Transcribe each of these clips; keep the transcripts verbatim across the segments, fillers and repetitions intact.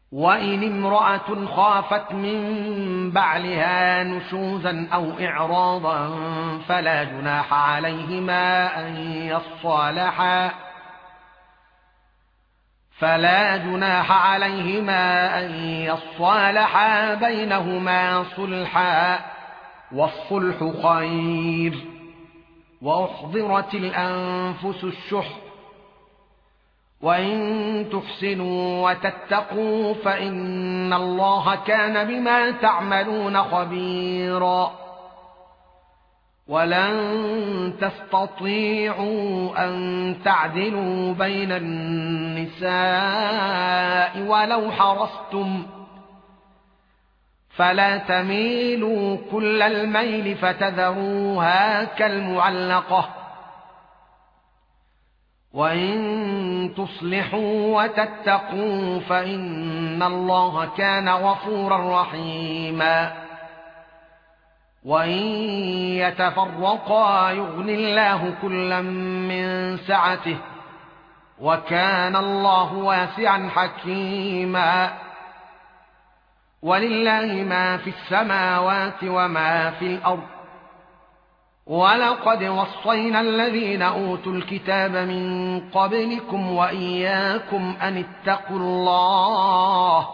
وإن امرأة خافت من بعلها نشوزا أو إعراضا فلا جناح عليهما أن يصالحا فلا جناح عليهما أن يصالحا بينهما صلحا والصلح خير وأحضرت الأنفس الشح وإن تحسنوا وتتقوا فإن الله كان بما تعملون خبيرا ولن تستطيعوا أن تعدلوا بين النساء ولو حرصتم فلا تميلوا كل الميل فتذروها كالمعلقة وإن تصلحوا وتتقوا فإن الله كان غفورا رحيما وإن يتفرقا يغني الله كلا من سعته وكان الله واسعا حكيما ولله ما في السماوات وما في الأرض ولقد وصينا الذين أوتوا الكتاب من قبلكم وإياكم أن اتقوا الله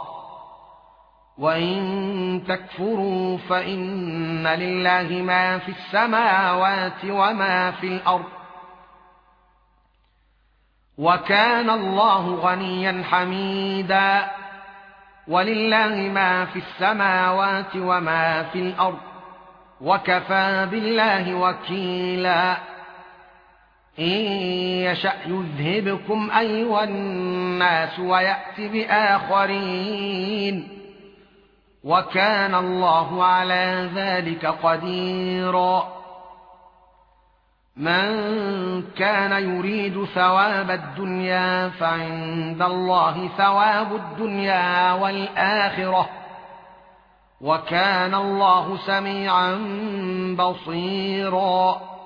وإن تكفروا فإن لله ما في السماوات وما في الأرض وكان الله غنيا حميدا ولله ما في السماوات وما في الأرض وكفى بالله وكيلا إن يشأ يذهبكم أيها الناس ويأت بآخرين وكان الله على ذلك قديرا من كان يريد ثواب الدنيا فعند الله ثواب الدنيا والآخرة وكان الله سميعا بصيرا